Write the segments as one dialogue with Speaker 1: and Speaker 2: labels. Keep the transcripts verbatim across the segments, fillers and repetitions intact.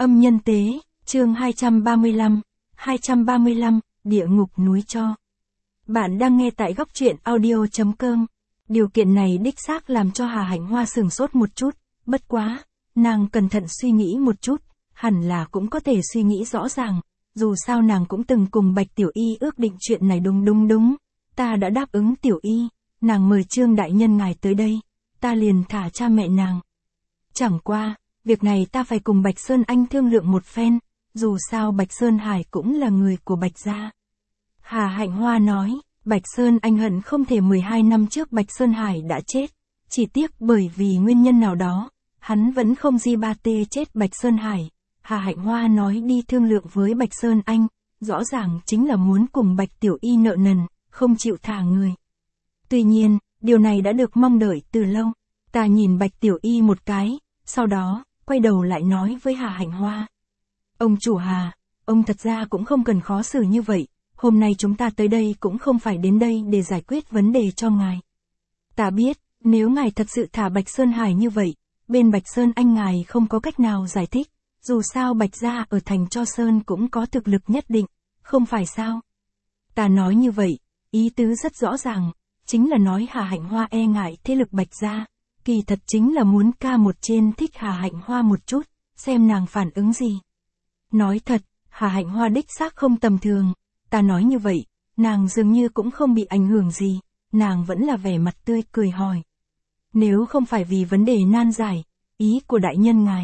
Speaker 1: Âm nhân tế, chương hai trăm ba mươi lăm, hai trăm ba mươi lăm, địa ngục núi Cho. Bạn đang nghe tại góc truyện audio chấm com. Điều kiện này đích xác làm cho Hà Hạnh Hoa sửng sốt một chút, bất quá, nàng cẩn thận suy nghĩ một chút, hẳn là cũng có thể suy nghĩ rõ ràng, dù sao nàng cũng từng cùng Bạch Tiểu Y ước định chuyện này đúng đúng đúng, ta đã đáp ứng Tiểu Y, nàng mời Trương đại nhân ngài tới đây, ta liền thả cha mẹ nàng. Chẳng qua, việc này ta phải cùng Bạch Sơn Anh thương lượng một phen, dù sao Bạch Sơn Hải cũng là người của Bạch gia. Hà Hạnh Hoa nói, Bạch Sơn Anh hận không thể mười hai năm trước Bạch Sơn Hải đã chết, chỉ tiếc bởi vì nguyên nhân nào đó, hắn vẫn không di ba tê chết Bạch Sơn Hải. Hà Hạnh Hoa nói đi thương lượng với Bạch Sơn Anh, rõ ràng chính là muốn cùng Bạch Tiểu Y nợ nần, không chịu thả người. Tuy nhiên, điều này đã được mong đợi từ lâu. Ta nhìn Bạch Tiểu Y một cái, sau đó, quay đầu lại nói với Hà Hạnh Hoa. Ông chủ Hà, ông thật ra cũng không cần khó xử như vậy, hôm nay chúng ta tới đây cũng không phải đến đây để giải quyết vấn đề cho ngài. Ta biết, nếu ngài thật sự thả Bạch Sơn Hải như vậy, bên Bạch Sơn Anh ngài không có cách nào giải thích, dù sao Bạch gia ở thành Cho Sơn cũng có thực lực nhất định, không phải sao? Ta nói như vậy, ý tứ rất rõ ràng, chính là nói Hà Hạnh Hoa e ngại thế lực Bạch gia, kỳ thật chính là muốn ca một trên thích Hà Hạnh Hoa một chút, xem nàng phản ứng gì. Nói thật, Hà Hạnh Hoa đích xác không tầm thường, ta nói như vậy, nàng dường như cũng không bị ảnh hưởng gì, nàng vẫn là vẻ mặt tươi cười hỏi. Nếu không phải vì vấn đề nan giải, ý của đại nhân ngài.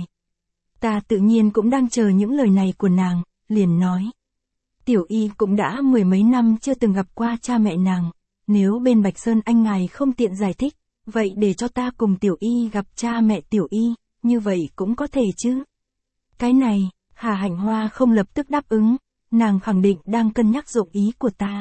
Speaker 1: Ta tự nhiên cũng đang chờ những lời này của nàng, liền nói. Tiểu Y cũng đã mười mấy năm chưa từng gặp qua cha mẹ nàng, nếu bên Bạch Sơn Anh ngài không tiện giải thích, vậy để cho ta cùng Tiểu Y gặp cha mẹ Tiểu Y, như vậy cũng có thể chứ. Cái này, Hà Hạnh Hoa không lập tức đáp ứng, nàng khẳng định đang cân nhắc dụng ý của ta.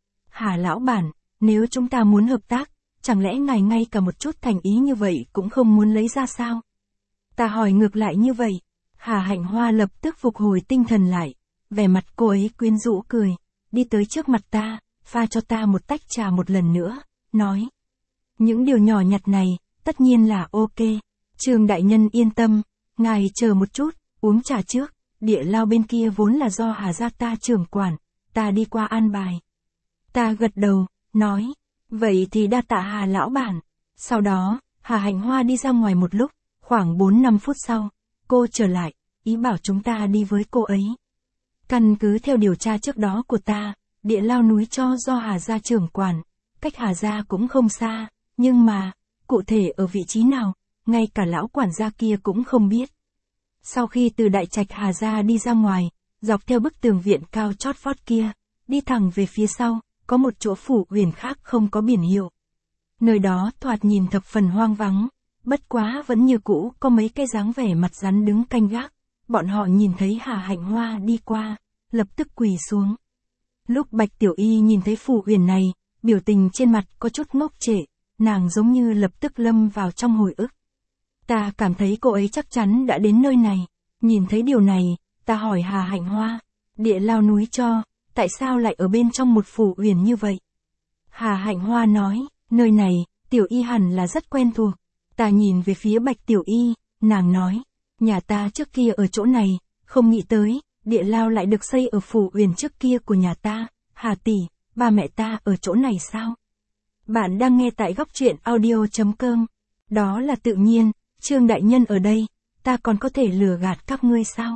Speaker 1: Hà lão bản, nếu chúng ta muốn hợp tác, chẳng lẽ ngài ngay cả một chút thành ý như vậy cũng không muốn lấy ra sao? Ta hỏi ngược lại như vậy, Hà Hạnh Hoa lập tức phục hồi tinh thần lại, vẻ mặt cô ấy quyến rũ cười, đi tới trước mặt ta, pha cho ta một tách trà một lần nữa, nói. Những điều nhỏ nhặt này, tất nhiên là ok. Trương đại nhân yên tâm, ngài chờ một chút, uống trà trước, địa lao bên kia vốn là do Hà gia ta trưởng quản, ta đi qua an bài. Ta gật đầu, nói, vậy thì đa tạ Hà lão bản. Sau đó, Hà Hạnh Hoa đi ra ngoài một lúc, khoảng bốn năm phút sau, cô trở lại, ý bảo chúng ta đi với cô ấy. Căn cứ theo điều tra trước đó của ta, địa lao núi Cho do Hà gia trưởng quản, cách Hà gia cũng không xa, nhưng mà, cụ thể ở vị trí nào, ngay cả lão quản gia kia cũng không biết. Sau khi từ đại trạch Hà gia đi ra ngoài, dọc theo bức tường viện cao chót vót kia, đi thẳng về phía sau, có một chỗ phủ huyền khác không có biển hiệu. Nơi đó thoạt nhìn thập phần hoang vắng, bất quá vẫn như cũ có mấy cái dáng vẻ mặt rắn đứng canh gác. Bọn họ nhìn thấy Hà Hạnh Hoa đi qua, lập tức quỳ xuống. Lúc Bạch Tiểu Y nhìn thấy phủ huyền này, biểu tình trên mặt có chút ngốc trệ, nàng giống như lập tức lâm vào trong hồi ức. Ta cảm thấy cô ấy chắc chắn đã đến nơi này. Nhìn thấy điều này, ta hỏi Hà Hạnh Hoa, địa lao núi Cho, tại sao lại ở bên trong một phủ huyền như vậy? Hà Hạnh Hoa nói, nơi này, Tiểu Y hẳn là rất quen thuộc. Ta nhìn về phía Bạch Tiểu Y, nàng nói, nhà ta trước kia ở chỗ này, không nghĩ tới, địa lao lại được xây ở phủ huyền trước kia của nhà ta. Hà tỷ, ba mẹ ta ở chỗ này sao? Bạn đang nghe tại góc truyện audio chấm com. Đó là tự nhiên, Trương đại nhân ở đây, ta còn có thể lừa gạt các ngươi sao?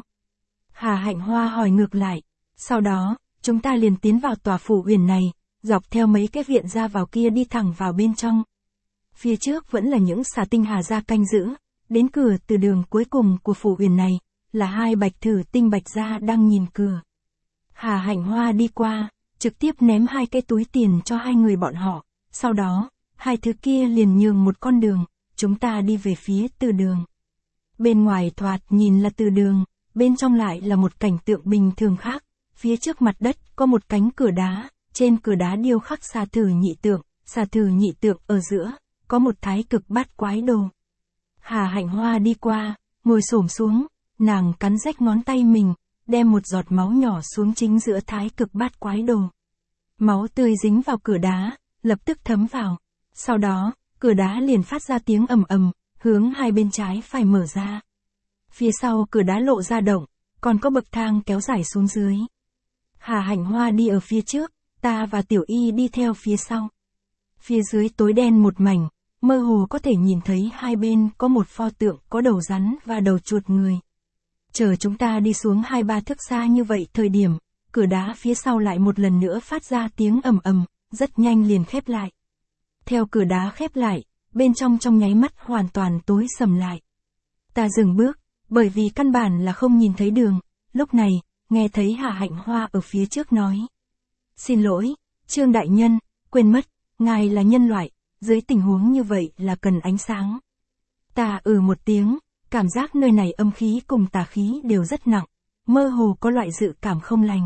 Speaker 1: Hà Hạnh Hoa hỏi ngược lại. Sau đó, chúng ta liền tiến vào tòa phủ huyền này, dọc theo mấy cái viện ra vào kia đi thẳng vào bên trong. Phía trước vẫn là những xà tinh Hà gia canh giữ, đến cửa từ đường cuối cùng của phủ huyền này, là hai bạch thử tinh Bạch gia đang nhìn cửa. Hà Hạnh Hoa đi qua, trực tiếp ném hai cái túi tiền cho hai người bọn họ, sau đó, hai thứ kia liền nhường một con đường, chúng ta đi về phía từ đường. Bên ngoài thoạt nhìn là từ đường, bên trong lại là một cảnh tượng bình thường khác, phía trước mặt đất có một cánh cửa đá, trên cửa đá điêu khắc xà thử nhị tượng, xà thử nhị tượng ở giữa, có một thái cực bát quái đồ. Hà Hạnh Hoa đi qua, ngồi xổm xuống, nàng cắn rách ngón tay mình, đem một giọt máu nhỏ xuống chính giữa thái cực bát quái đồ. Máu tươi dính vào cửa đá, lập tức thấm vào. Sau đó, cửa đá liền phát ra tiếng ầm ầm, hướng hai bên trái phải mở ra. Phía sau cửa đá lộ ra động, còn có bậc thang kéo dài xuống dưới. Hà Hạnh Hoa đi ở phía trước, ta và Tiểu Y đi theo phía sau. Phía dưới tối đen một mảnh, mơ hồ có thể nhìn thấy hai bên có một pho tượng có đầu rắn và đầu chuột người. Chờ chúng ta đi xuống hai ba thước xa như vậy thời điểm, cửa đá phía sau lại một lần nữa phát ra tiếng ầm ầm, rất nhanh liền khép lại. Theo cửa đá khép lại, bên trong trong nháy mắt hoàn toàn tối sầm lại. Ta dừng bước, bởi vì căn bản là không nhìn thấy đường, lúc này, nghe thấy Hà Hạnh Hoa ở phía trước nói. Xin lỗi, Trương Đại Nhân, quên mất, ngài là nhân loại, dưới tình huống như vậy là cần ánh sáng. Ta ừ một tiếng, cảm giác nơi này âm khí cùng tà khí đều rất nặng, mơ hồ có loại dự cảm không lành.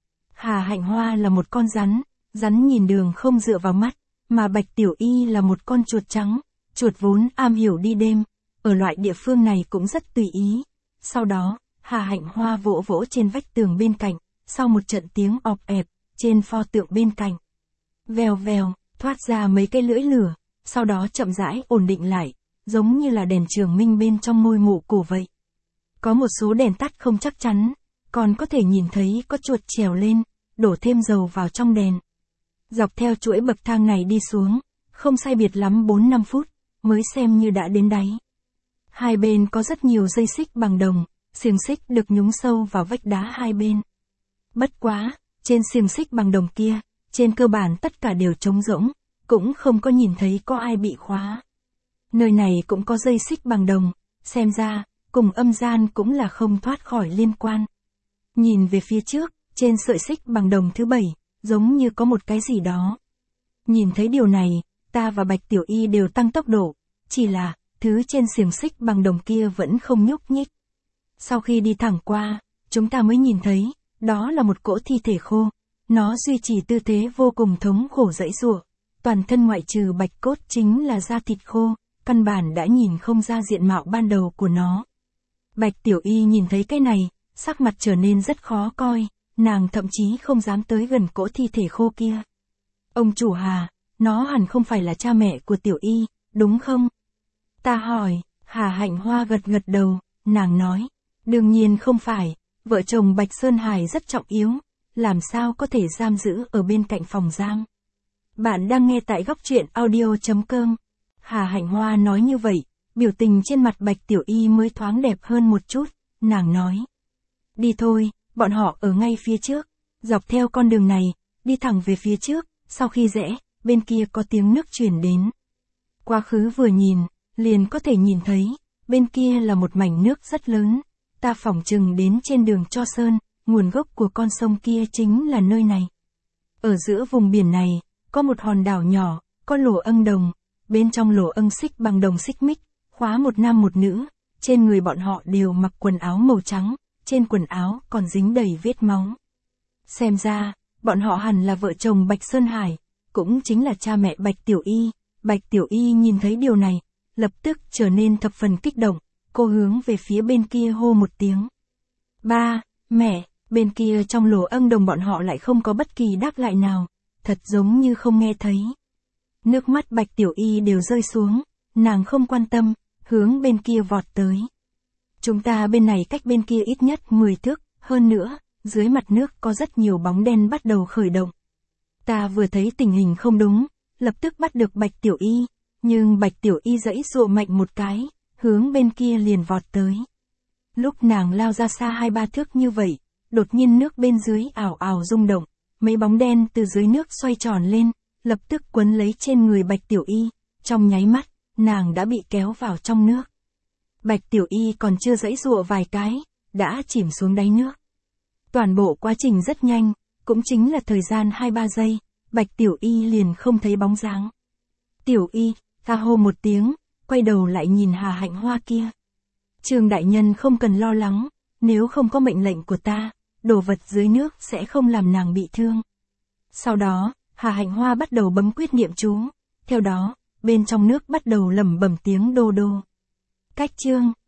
Speaker 1: Hà Hạnh Hoa là một con rắn, rắn nhìn đường không dựa vào mắt, mà Bạch Tiểu Y là một con chuột trắng, chuột vốn am hiểu đi đêm, ở loại địa phương này cũng rất tùy ý. Sau đó, Hà Hạnh Hoa vỗ vỗ trên vách tường bên cạnh, sau một trận tiếng ọp ẹp, trên pho tượng bên cạnh. Vèo vèo, thoát ra mấy cây lưỡi lửa, sau đó chậm rãi ổn định lại, giống như là đèn trường minh bên trong ngôi mộ cổ vậy. Có một số đèn tắt không chắc chắn, còn có thể nhìn thấy có chuột trèo lên, đổ thêm dầu vào trong đèn. Dọc theo chuỗi bậc thang này đi xuống, không sai biệt lắm bốn năm phút, mới xem như đã đến đáy. Hai bên có rất nhiều dây xích bằng đồng, xiềng xích được nhúng sâu vào vách đá hai bên. Bất quá, trên xiềng xích bằng đồng kia, trên cơ bản tất cả đều trống rỗng, cũng không có nhìn thấy có ai bị khóa. Nơi này cũng có dây xích bằng đồng, xem ra, cùng âm gian cũng là không thoát khỏi liên quan. Nhìn về phía trước, trên sợi xích bằng đồng thứ bảy, giống như có một cái gì đó. Nhìn thấy điều này, ta và Bạch Tiểu Y đều tăng tốc độ, chỉ là, thứ trên xiềng xích bằng đồng kia vẫn không nhúc nhích. Sau khi đi thẳng qua, chúng ta mới nhìn thấy, đó là một cỗ thi thể khô. Nó duy trì tư thế vô cùng thống khổ giãy giụa, toàn thân ngoại trừ bạch cốt chính là da thịt khô, căn bản đã nhìn không ra diện mạo ban đầu của nó. Bạch Tiểu Y nhìn thấy cái này, sắc mặt trở nên rất khó coi, nàng thậm chí không dám tới gần cỗ thi thể khô kia. Ông chủ Hà, nó hẳn không phải là cha mẹ của Tiểu Y, đúng không? Ta hỏi, Hà Hạnh Hoa gật gật đầu, nàng nói, đương nhiên không phải, vợ chồng Bạch Sơn Hải rất trọng yếu, làm sao có thể giam giữ ở bên cạnh phòng giam. Bạn đang nghe tại góc truyện audio chấm com. Hà Hạnh Hoa nói như vậy, biểu tình trên mặt Bạch Tiểu Y mới thoáng đẹp hơn một chút, nàng nói. Đi thôi, bọn họ ở ngay phía trước, dọc theo con đường này, đi thẳng về phía trước, sau khi rẽ, bên kia có tiếng nước truyền đến. Quá khứ vừa nhìn, liền có thể nhìn thấy, bên kia là một mảnh nước rất lớn, ta phỏng chừng đến trên đường Cho Sơn, nguồn gốc của con sông kia chính là nơi này. Ở giữa vùng biển này, có một hòn đảo nhỏ, có lỗ ân đồng, bên trong lỗ ân xích bằng đồng xích mích, khóa một nam một nữ, trên người bọn họ đều mặc quần áo màu trắng, trên quần áo còn dính đầy vết máu. Xem ra, bọn họ hẳn là vợ chồng Bạch Sơn Hải, cũng chính là cha mẹ Bạch Tiểu Y. Bạch Tiểu Y nhìn thấy điều này, lập tức trở nên thập phần kích động, cô hướng về phía bên kia hô một tiếng. Ba, mẹ, bên kia trong lỗ ân đồng bọn họ lại không có bất kỳ đáp lại nào, thật giống như không nghe thấy. Nước mắt Bạch Tiểu Y đều rơi xuống, nàng không quan tâm, hướng bên kia vọt tới. Chúng ta bên này cách bên kia ít nhất mười thước, hơn nữa, dưới mặt nước có rất nhiều bóng đen bắt đầu khởi động. Ta vừa thấy tình hình không đúng, lập tức bắt được Bạch Tiểu Y, nhưng Bạch Tiểu Y giãy giụa mạnh một cái, hướng bên kia liền vọt tới. Lúc nàng lao ra xa hai ba thước như vậy, đột nhiên nước bên dưới ảo ảo rung động, mấy bóng đen từ dưới nước xoay tròn lên, lập tức quấn lấy trên người Bạch Tiểu Y, trong nháy mắt, nàng đã bị kéo vào trong nước. Bạch Tiểu Y còn chưa giãy giụa vài cái, đã chìm xuống đáy nước. Toàn bộ quá trình rất nhanh, cũng chính là thời gian hai ba giây, Bạch Tiểu Y liền không thấy bóng dáng. Tiểu Y, ta hô một tiếng, quay đầu lại nhìn Hà Hạnh Hoa kia. Trương đại nhân không cần lo lắng, nếu không có mệnh lệnh của ta, đồ vật dưới nước sẽ không làm nàng bị thương. Sau đó, Hà Hạnh Hoa bắt đầu bấm quyết niệm chú, theo đó, bên trong nước bắt đầu lẩm bẩm tiếng đô đô. Cách chương